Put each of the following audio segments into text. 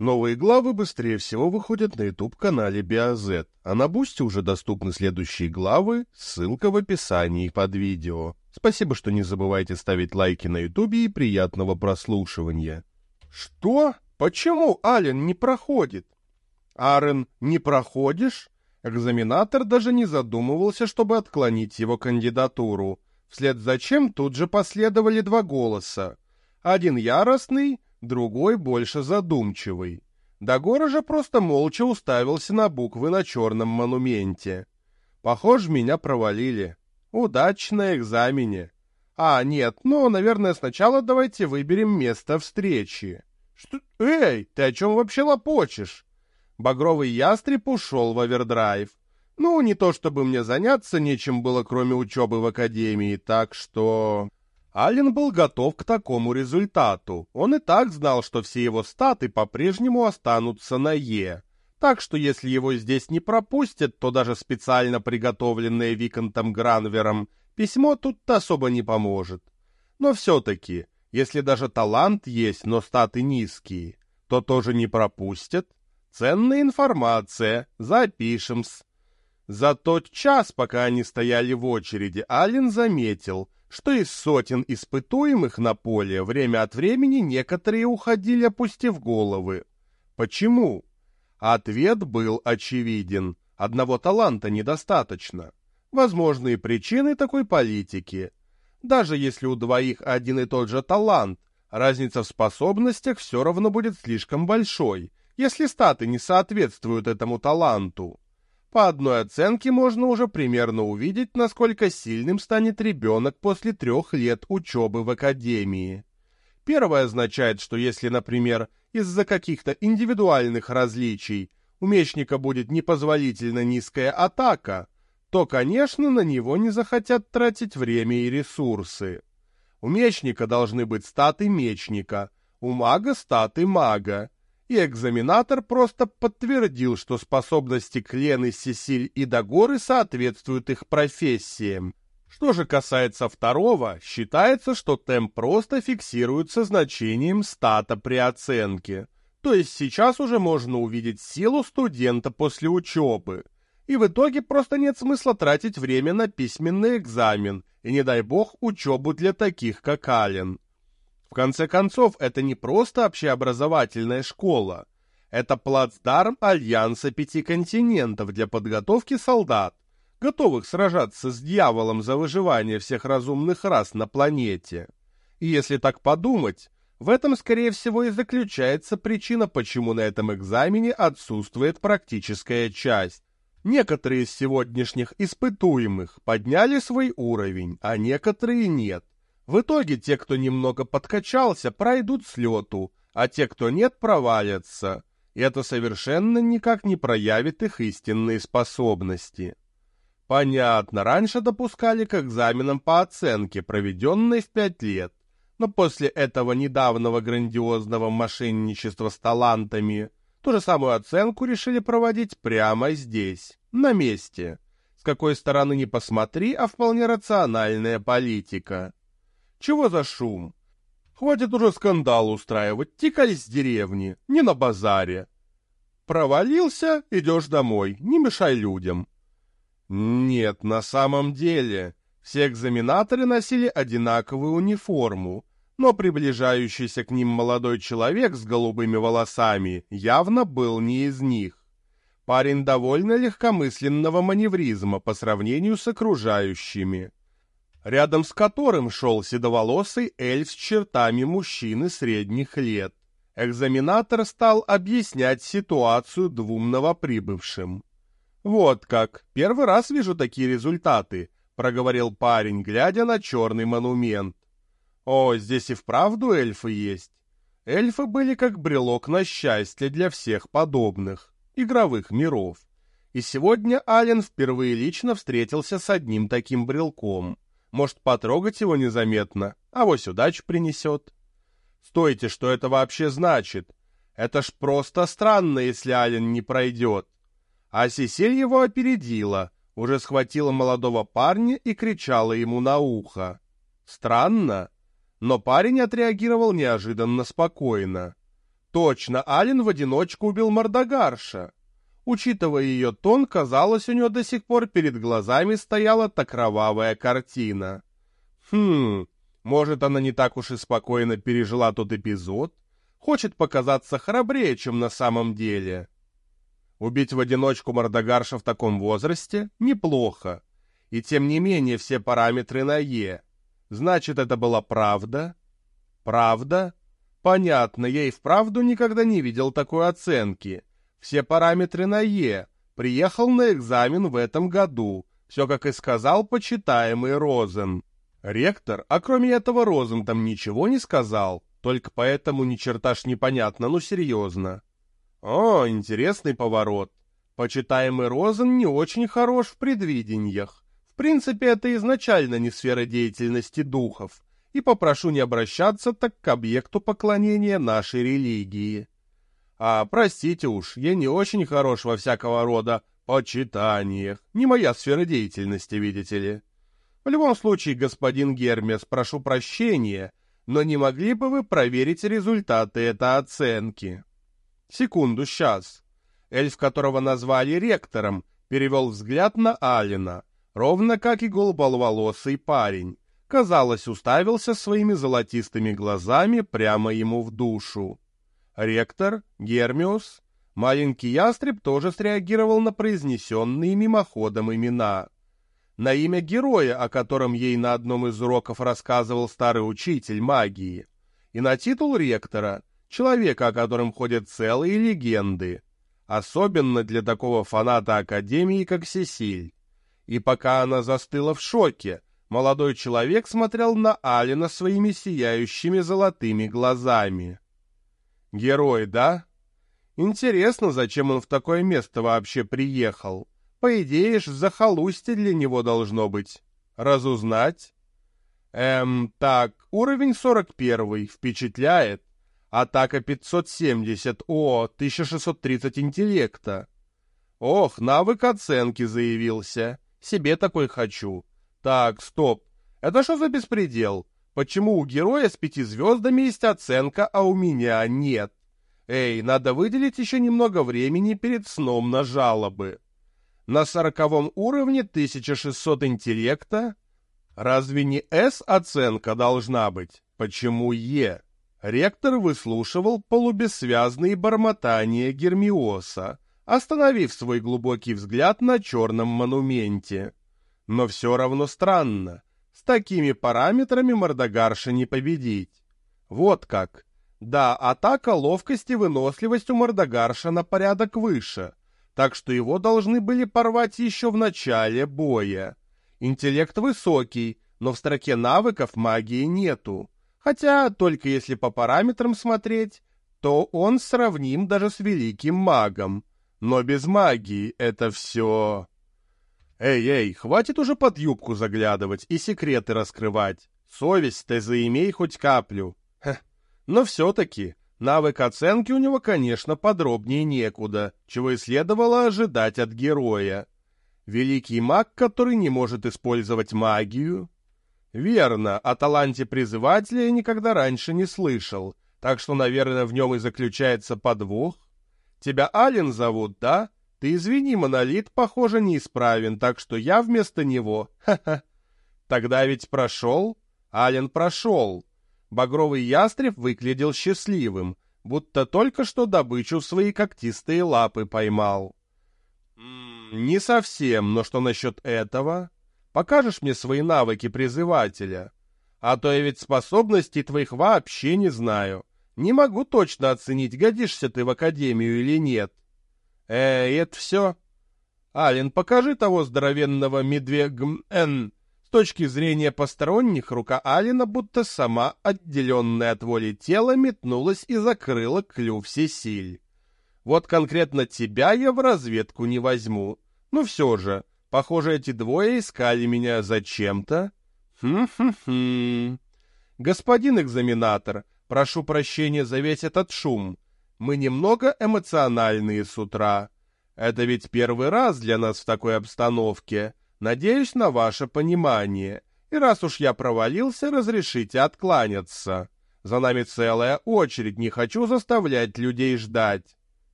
Новые главы быстрее всего выходят на YouTube-канале BioZ, а на Бусти уже доступны следующие главы, ссылка в описании под видео. Спасибо, что не забывайте ставить лайки на YouTube и приятного прослушивания. Что? Почему Ален не проходит? Арен, не проходишь? Экзаменатор даже не задумывался, чтобы отклонить его кандидатуру. Вслед за чем тут же последовали два голоса. Один яростный, другой больше задумчивый. Дагора же просто молча уставился на буквы на черном монументе. Похоже, меня провалили. Удачи на экзамене. Нет, наверное, сначала давайте выберем место встречи. Что? Эй, ты о чем вообще лопочешь? Багровый ястреб ушел в овердрайв. Не то чтобы мне заняться нечем было, кроме учебы в академии, так что... Ален был готов к такому результату. Он и так знал, что все его статы по-прежнему останутся на «Е». Так что если его здесь не пропустят, то даже специально приготовленное Виконтом Гранвером письмо тут-то особо не поможет. Но все-таки, если даже талант есть, но статы низкие, то тоже не пропустят. Ценная информация, запишем-с. За тот час, пока они стояли в очереди, Ален заметил, что из сотен испытуемых на поле время от времени некоторые уходили, опустив головы. Почему? Ответ был очевиден. Одного таланта недостаточно. Возможные причины такой политики. Даже если у двоих один и тот же талант, разница в способностях все равно будет слишком большой, если статы не соответствуют этому таланту. По одной оценке можно уже примерно увидеть, насколько сильным станет ребенок после 3 лет учебы в академии. Первое означает, что если, например, из-за каких-то индивидуальных различий у мечника будет непозволительно низкая атака, то, конечно, на него не захотят тратить время и ресурсы. У мечника должны быть статы мечника, у мага статы мага. И экзаменатор просто подтвердил, что способности Клены, Сесиль и Дагоры соответствуют их профессиям. Что же касается второго, считается, что темп просто фиксируется значением стата при оценке. То есть сейчас уже можно увидеть силу студента после учебы. И в итоге просто нет смысла тратить время на письменный экзамен, и не дай бог учебу для таких, как Ален. В конце концов, это не просто общеобразовательная школа. Это плацдарм Альянса 5 континентов для подготовки солдат, готовых сражаться с дьяволом за выживание всех разумных рас на планете. И если так подумать, в этом, скорее всего, и заключается причина, почему на этом экзамене отсутствует практическая часть. Некоторые из сегодняшних испытуемых подняли свой уровень, а некоторые нет. В итоге те, кто немного подкачался, пройдут с лету, а те, кто нет, провалятся. И это совершенно никак не проявит их истинные способности. Понятно, раньше допускали к экзаменам по оценке, проведенной в 5 лет. Но после этого недавнего грандиозного мошенничества с талантами, ту же самую оценку решили проводить прямо здесь, на месте. С какой стороны ни посмотри, а вполне рациональная политика. Чего за шум? Хватит уже скандал устраивать, тикали с деревни, не на базаре. Провалился, идешь домой, не мешай людям. Нет, на самом деле, все экзаменаторы носили одинаковую униформу, но приближающийся к ним молодой человек с голубыми волосами явно был не из них. Парень довольно легкомысленного маневризма по сравнению с окружающими, рядом с которым шел седоволосый эльф с чертами мужчины средних лет. Экзаменатор стал объяснять ситуацию двум новоприбывшим. «Вот как, первый раз вижу такие результаты», — проговорил парень, глядя на черный монумент. «О, здесь и вправду эльфы есть». Эльфы были как брелок на счастье для всех подобных, игровых миров. И сегодня Ален впервые лично встретился с одним таким брелком. Может, потрогать его незаметно, авось удачу принесет. Стойте, что это вообще значит? Это ж просто странно, если Ален не пройдет. А Сесиль его опередила, уже схватила молодого парня и кричала ему на ухо. Странно, но парень отреагировал неожиданно спокойно. Точно, Ален в одиночку убил Мордогарша. Учитывая ее тон, казалось, у нее до сих пор перед глазами стояла та кровавая картина. Может, она не так уж и спокойно пережила тот эпизод? Хочет показаться храбрее, чем на самом деле. Убить в одиночку Мордогарша в таком возрасте — неплохо. И тем не менее все параметры на «Е». Значит, это была правда? Правда? Понятно, я и вправду никогда не видел такой оценки. Все параметры на «Е». Приехал на экзамен в этом году. Все, как и сказал почитаемый Розен. Ректор, а кроме этого Розен там ничего не сказал? Только поэтому ни черта ж непонятно, ну серьезно. О, интересный поворот. Почитаемый Розен не очень хорош в предвидениях. В принципе, это изначально не сфера деятельности духов. И попрошу не обращаться так к объекту поклонения нашей религии. Простите уж, я не очень хорош во всякого рода почитаниях. Не моя сфера деятельности, видите ли. В любом случае, господин Гермес, прошу прощения, но не могли бы вы проверить результаты этой оценки? Секунду, сейчас. Эльф, которого назвали ректором, перевел взгляд на Алена, ровно как и голубоволосый парень. Казалось, уставился своими золотистыми глазами прямо ему в душу. Ректор, Гермиус, маленький ястреб тоже среагировал на произнесенные мимоходом имена. На имя героя, о котором ей на одном из уроков рассказывал старый учитель магии, и на титул ректора, человека, о котором ходят целые легенды, особенно для такого фаната Академии, как Сесиль. И пока она застыла в шоке, молодой человек смотрел на Алена своими сияющими золотыми глазами. Герой, да? Интересно, зачем он в такое место вообще приехал? По идее ж, захолустье для него должно быть. Разузнать? Так, уровень 41, впечатляет. Атака 570, 1630 интеллекта. Ох, навык оценки заявился. Себе такой хочу. Так, стоп. Это что за беспредел? Почему у героя с 5 звездами есть оценка, а у меня нет? Эй, надо выделить еще немного времени перед сном на жалобы. На 40 уровне 1600 интеллекта? Разве не С оценка должна быть? Почему Е? Ректор выслушивал полубессвязные бормотания Гермиоса, остановив свой глубокий взгляд на черном монументе. Но все равно странно. С такими параметрами Мордогарша не победить. Вот как. Да, атака, ловкость и выносливость у Мордогарша на порядок выше, так что его должны были порвать еще в начале боя. Интеллект высокий, но в строке навыков магии нету. Хотя, только если по параметрам смотреть, то он сравним даже с великим магом. Но без магии это все... Эй, хватит уже под юбку заглядывать и секреты раскрывать. Совесть-то заимей хоть каплю. Но все-таки навык оценки у него, конечно, подробнее некуда, чего и следовало ожидать от героя. Великий маг, который не может использовать магию? Верно, о таланте призывателя я никогда раньше не слышал, так что, наверное, в нем и заключается подвох. Тебя Ален зовут, да? Ты извини, Монолит, похоже, неисправен, так что я вместо него. Ха-ха. Тогда ведь прошел? Ален прошел. Багровый ястреб выглядел счастливым, будто только что добычу в свои когтистые лапы поймал. Не совсем, но что насчет этого? Покажешь мне свои навыки призывателя? А то я ведь способностей твоих вообще не знаю. Не могу точно оценить, годишься ты в Академию или нет. Это все? Ален, покажи того здоровенного медвега. С точки зрения посторонних, рука Алена, будто сама, отделенная от воли тела, метнулась и закрыла клюв Сесиль. Вот конкретно тебя я в разведку не возьму. Ну все же, похоже, эти двое искали меня зачем-то. Господин экзаменатор, прошу прощения за весь этот шум. Мы немного эмоциональные с утра. Это ведь первый раз для нас в такой обстановке. Надеюсь на ваше понимание. И раз уж я провалился, разрешите откланяться. За нами целая очередь, не хочу заставлять людей ждать».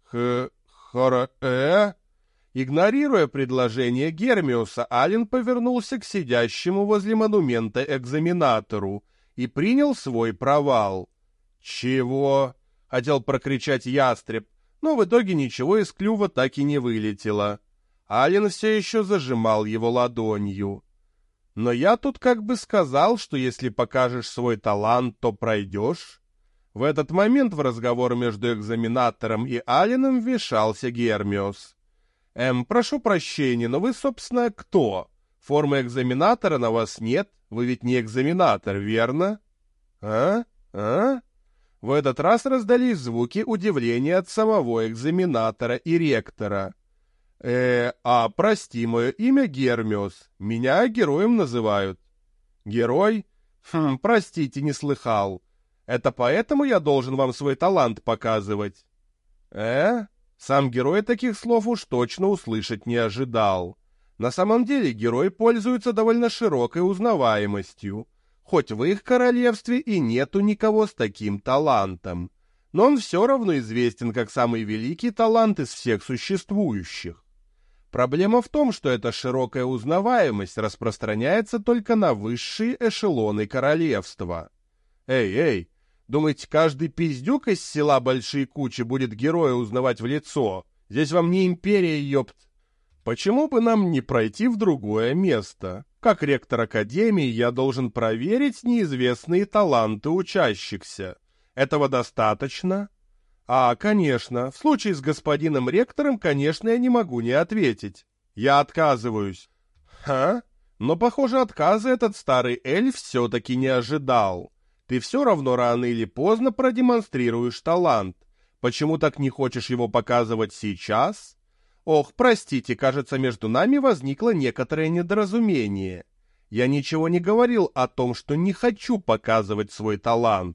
Игнорируя предложение Гермиуса, Ален повернулся к сидящему возле монумента экзаменатору и принял свой провал. «Чего?» — хотел прокричать ястреб, но в итоге ничего из клюва так и не вылетело. Ален все еще зажимал его ладонью. «Но я тут как бы сказал, что если покажешь свой талант, то пройдешь». В этот момент в разговор между экзаменатором и Аленом вмешался Гермиус. Прошу прощения, но вы, собственно, кто? Формы экзаменатора на вас нет, вы ведь не экзаменатор, верно?» «А? В этот раз раздались звуки удивления от самого экзаменатора и ректора. Прости, мое имя Гермиус, меня героем называют». «Герой? Простите, не слыхал. Это поэтому я должен вам свой талант показывать?» Сам герой таких слов уж точно услышать не ожидал. На самом деле герой пользуется довольно широкой узнаваемостью, хоть в их королевстве и нету никого с таким талантом, но он все равно известен как самый великий талант из всех существующих. Проблема в том, что эта широкая узнаваемость распространяется только на высшие эшелоны королевства. Эй! Думаете, каждый пиздюк из села Большие Кучи будет героя узнавать в лицо? Здесь вам не империя, ёпт. Почему бы нам не пройти в другое место? Как ректор академии я должен проверить неизвестные таланты учащихся. Этого достаточно? Конечно, в случае с господином ректором, конечно, я не могу не ответить. Я отказываюсь. Но, похоже, отказа этот старый эльф все-таки не ожидал. Ты все равно рано или поздно продемонстрируешь талант. Почему так не хочешь его показывать сейчас? Ох, простите, кажется, между нами возникло некоторое недоразумение. Я ничего не говорил о том, что не хочу показывать свой талант.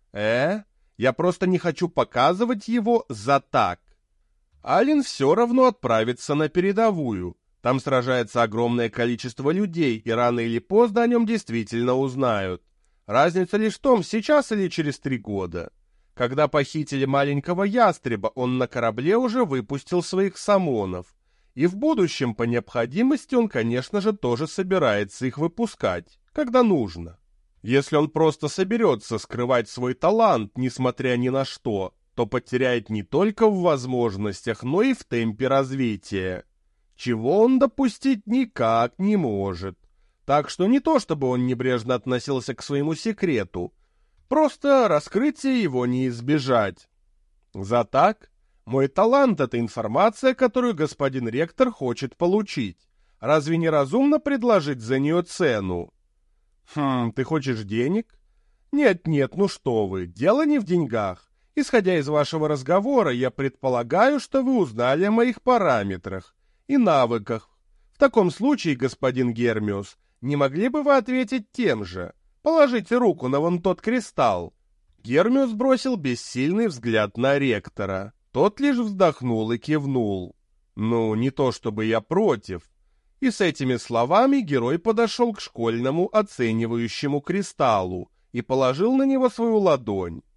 Я просто не хочу показывать его за так. Ален все равно отправится на передовую. Там сражается огромное количество людей, и рано или поздно о нем действительно узнают. Разница лишь в том, сейчас или через 3 года. Когда похитили маленького ястреба, он на корабле уже выпустил своих самонов. И в будущем, по необходимости, он, конечно же, тоже собирается их выпускать, когда нужно. Если он просто соберется скрывать свой талант, несмотря ни на что, то потеряет не только в возможностях, но и в темпе развития. Чего он допустить никак не может. Так что не то, чтобы он небрежно относился к своему секрету, просто раскрытие его не избежать. За так, мой талант — это информация, которую господин ректор хочет получить. Разве не разумно предложить за нее цену? Ты хочешь денег? Нет, ну что вы, дело не в деньгах. Исходя из вашего разговора, я предполагаю, что вы узнали о моих параметрах и навыках. В таком случае, господин Гермиус, не могли бы вы ответить тем же? Положите руку на вон тот кристалл». Гермиус бросил бессильный взгляд на ректора. Тот лишь вздохнул и кивнул. «Ну, не то чтобы я против». И с этими словами герой подошел к школьному оценивающему кристаллу и положил на него свою ладонь.